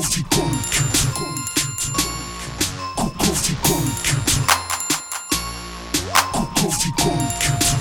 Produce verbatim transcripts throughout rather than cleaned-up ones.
auf die Goldkette, guck auf die Goldkette, guck auf die Goldkette.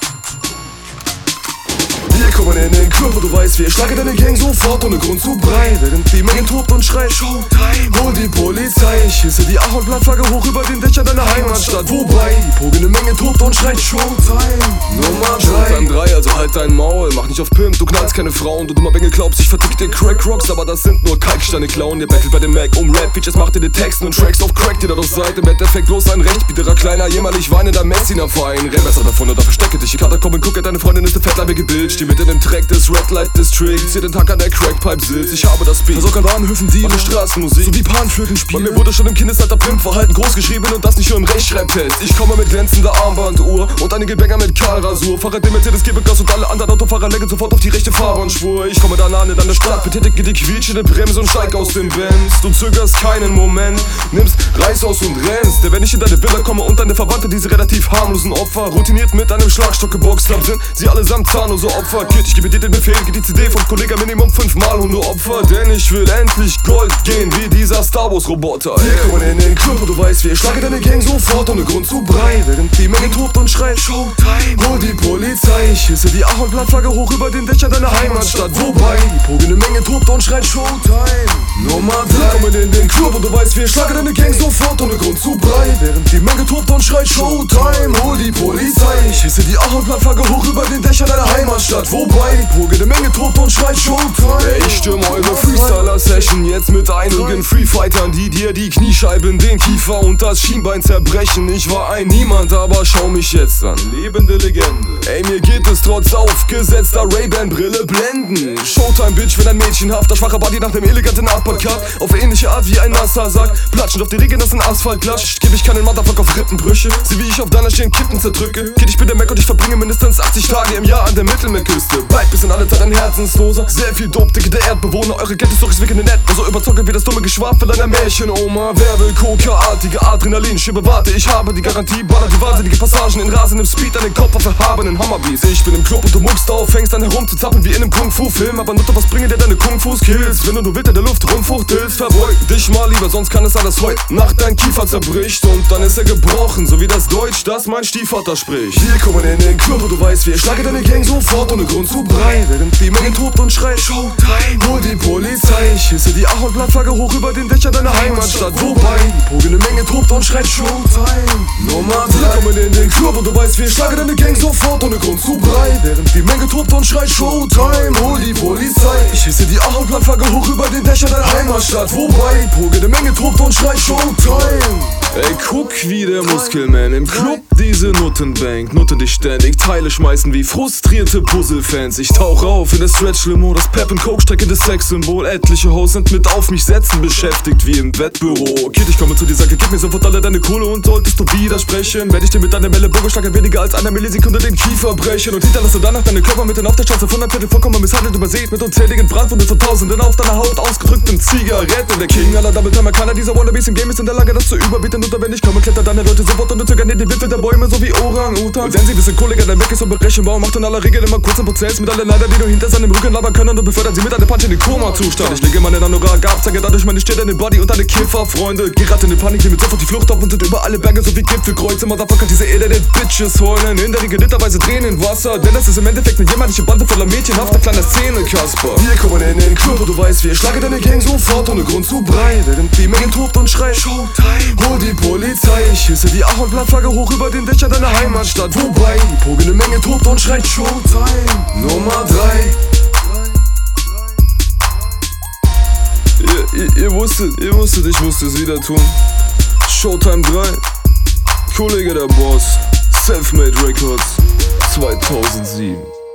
Wir kommen in den Club, wo du weißt, wir schlagen deine Gang sofort ohne Grund zu Brei. Während die Menge tobt und schreit Showtime, hol die Polizei. Ich hisse die Ahornblattflagge hoch über den Dächern deiner Heimatstadt. Wobei die pogende Menge tobt und schreit Showtime. Nummer drei. Showtime drei, also halt dein Maul, mach nicht auf Pimp, du knallst keine Frauen. Du dummer Bengel glaubst, ich vertick dir Crack Rocks, aber das sind nur Kalksteine klauen. Ihr battelt bei dem Mac um Rap-Features, macht ihr die Texten und Tracks auf Crack, die dadurch seid. Im Endeffekt bloß ein Rechtbieterer, kleiner, jämmerlich weinender Messiner Verein. Renn besser davon oder verstecke dich, die Katakomben, gucke, deine Freundin ist der fettleibige Bild. Steh mit in dem Track des Red Light District, zieh den Tag an der Crackpipe sitz. Ich habe das Beat, versorg an Bahnhöfen, die ihre Straßenmusik sowie Panflöten spielen. Bei mir wurde schon im Kindesalter Pimpverhalten großgeschrieben und das nicht nur im Rechtschreibtest. Ich komme mit glänzender Armbanduhr und einige Banger mit Karlrasur. Fahrrad dem Mercedes, gebe Gas und alle anderen Autofahrer legen sofort auf die rechte Fahrbahnspur. Ich komme da nah an der Stadt, betätige die quietschende Bremse und steig aus dem Benz. Du zögerst keinen Moment, nimmst Reis aus und rennst. Denn wenn ich in deine Villa komme und deine Verwandte, diese relativ harmlosen Opfer, routiniert mit einem Schlagstock geboxt haben, sind sie allesamt zahnlose Opfer. Kid, ich gebe dir den Befehl, gib die C D vom Kollegen Minimum fünfmal Hunde-Opfer. Denn ich will endlich Gold gehen wie dieser Star Wars Roboter. Wir kommen in den Club, wo du weißt, wir schlagen deine Gang sofort ohne Grund zu Brei. Während die Menge tobt und schreit Showtime, hol die Polizei. Ich hisse die Ahornblattflagge hoch über den Dächern deiner Heimatstadt. Wobei die pogende Menge tobt und schreit Showtime. Nummer drei. Wir kommen in den Club, wo du weißt, wir schlagen deine Gang sofort ohne Grund zu Brei. Während die Menge tobt und schreit Showtime, hol die Polizei. Ich hisse die Ahornblattflagge hoch über den Dächern deiner Heimatstadt. Wobei die pogende Menge tobt und schreit Showtime. Ich stimme eure Freestyler-Session jetzt mit einigen Freefightern, die dir die Kniescheiben, den Kiefer und das Schienbein zerbrechen. Ich war ein Niemand, aber schau mich jetzt an, lebende Legende. Ey, mir geht es trotz aufgesetzter Ray-Ban-Brille blenden. Showtime, Bitch, wenn ein mädchenhafter, schwacher Body nach dem eleganten Uppercut auf ähnliche Art wie ein nasser Sack platschend auf die regennassen Asphalt klatscht. Geb ich keinen Motherfuck auf Rippenbrüche, sieh wie ich auf deiner Stirn Kippen zerdrücke. Kid, ich bin der Mac und ich verbringe mindestens achtzig Tage im Jahr an der Mittelmeerküste. Bleib bis in alle Zeit ein Herzensloser, sehr viel Dope, dicke der Erdbewohner. Eure Ghetto-Storys wirken nett, nur so überzogen wie das dumme Geschwafel einer Märchenoma. Wer will Coca-artige Adrenalin-Schiebe, warte, ich habe die Garantie. Baller die wahnsinnige Passagen in rasendem Speed an den Kopf auf erhabenen Hammerbeats. Ich bin im Club und du muckst auf, fängst an herumzuzappen wie in einem Kung-Fu-Film. Aber nur doch, was bringen dir deine Kung-Fu-Skills? Wenn du nur wild in der Luft rumfuchtelst, verbeug dich mal lieber, sonst kann es sein, dass heute Nacht dein Kiefer zerbricht. Und dann ist er gebrochen, so wie das Deutsch, das mein Stiefvater spricht. Wir kommen in den Club, wo du weißt, wir schlagen deine Gang sofort ohne Grund zu Brei. Während die Menge tobt und schreit Showtime, hol die Polizei. Ich hisse die Ahornblattflagge hoch über den Dächern deiner Heimatstadt. Wobei die pogende Menge tobt und schreit Showtime. Nummer drei. Wir kommen in den Club, wo du weißt, wir schlagen deine Gang sofort ohne Grund zu Brei. Während die Menge tobt und schreit Showtime, hol die Polizei. Ich hisse die Ahornblattflagge hoch über den Dächern deiner Heimatstadt. Wobei die pogende Menge tobt und schreit Showtime. Ey, guck wie der Muskelman im Club diese Nutten bangt. Nutten dich ständig, Teile schmeißen wie frustrierte Puzzle-Fans. Ich tauche auf in der Stretch-Limo, das Pep and Coke streckendes Sexsymbol. Etliche Hoes sind mit auf mich setzen beschäftigt wie im Wettbüro. Kid, ich komme zu dir, sage, gib mir sofort alle deine Kohle und solltest du widersprechen, werde ich dir mit deiner Melle Burgerschlag weniger als einer Millisekunde den Kiefer brechen und hinterlasse danach deine Körper mitten auf der Straße von der Viertel vollkommen misshandelt, übersät mit unzähligen Brandwunden von Tausenden auf deiner Haut ausgedrückten Zigaretten. Der King aller Double-Timer, keiner dieser Wannabes im Game ist in der Lage, das zu überbieten. Und wenn ich komme, klettert deine Leute sofort und zögern in die Wipfel der Bäume, so wie Orang-Utan. Denn sie wissen, Kollege, dein Weg ist unberechenbar, macht in aller Regel immer kurzen Prozess mit allen Leider, die du hinter seinem Rücken labern können und befördert sie mit einem Punch in den Koma-Zustand. Ich lege meinen Anorak ab, zeige dadurch meine Stirn in den Body und deine Kiffer-Freunde. Gerate in den Panik, nehmen sofort die Flucht auf und sind über alle Berge so wie Gipfelkreuze. Motherfucker, diese elenden Bitches heulen in der gelitterweise Tränen Wasser. Denn das ist im Endeffekt eine jämmerliche Bande voller mädchenhafter kleiner Szene, Kasper. Wir kommen in den Club, wo du weißt, wir schlagen deine Gang sofort ohne Grund zu Brei. Während die Menge tobt und schreit Showtime, hol die Polizei. Ich hisse die Ahornblattflagge hoch über den Dächern deiner Heimatstadt. Wobei die pogende Menge tobt und schreit Showtime. Nummer drei. Ihr, ihr, ihr wusstet, ihr wusstet, ich musste es wieder tun. Showtime drei. Kollege der Boss. Selfmade Records zweitausendsieben.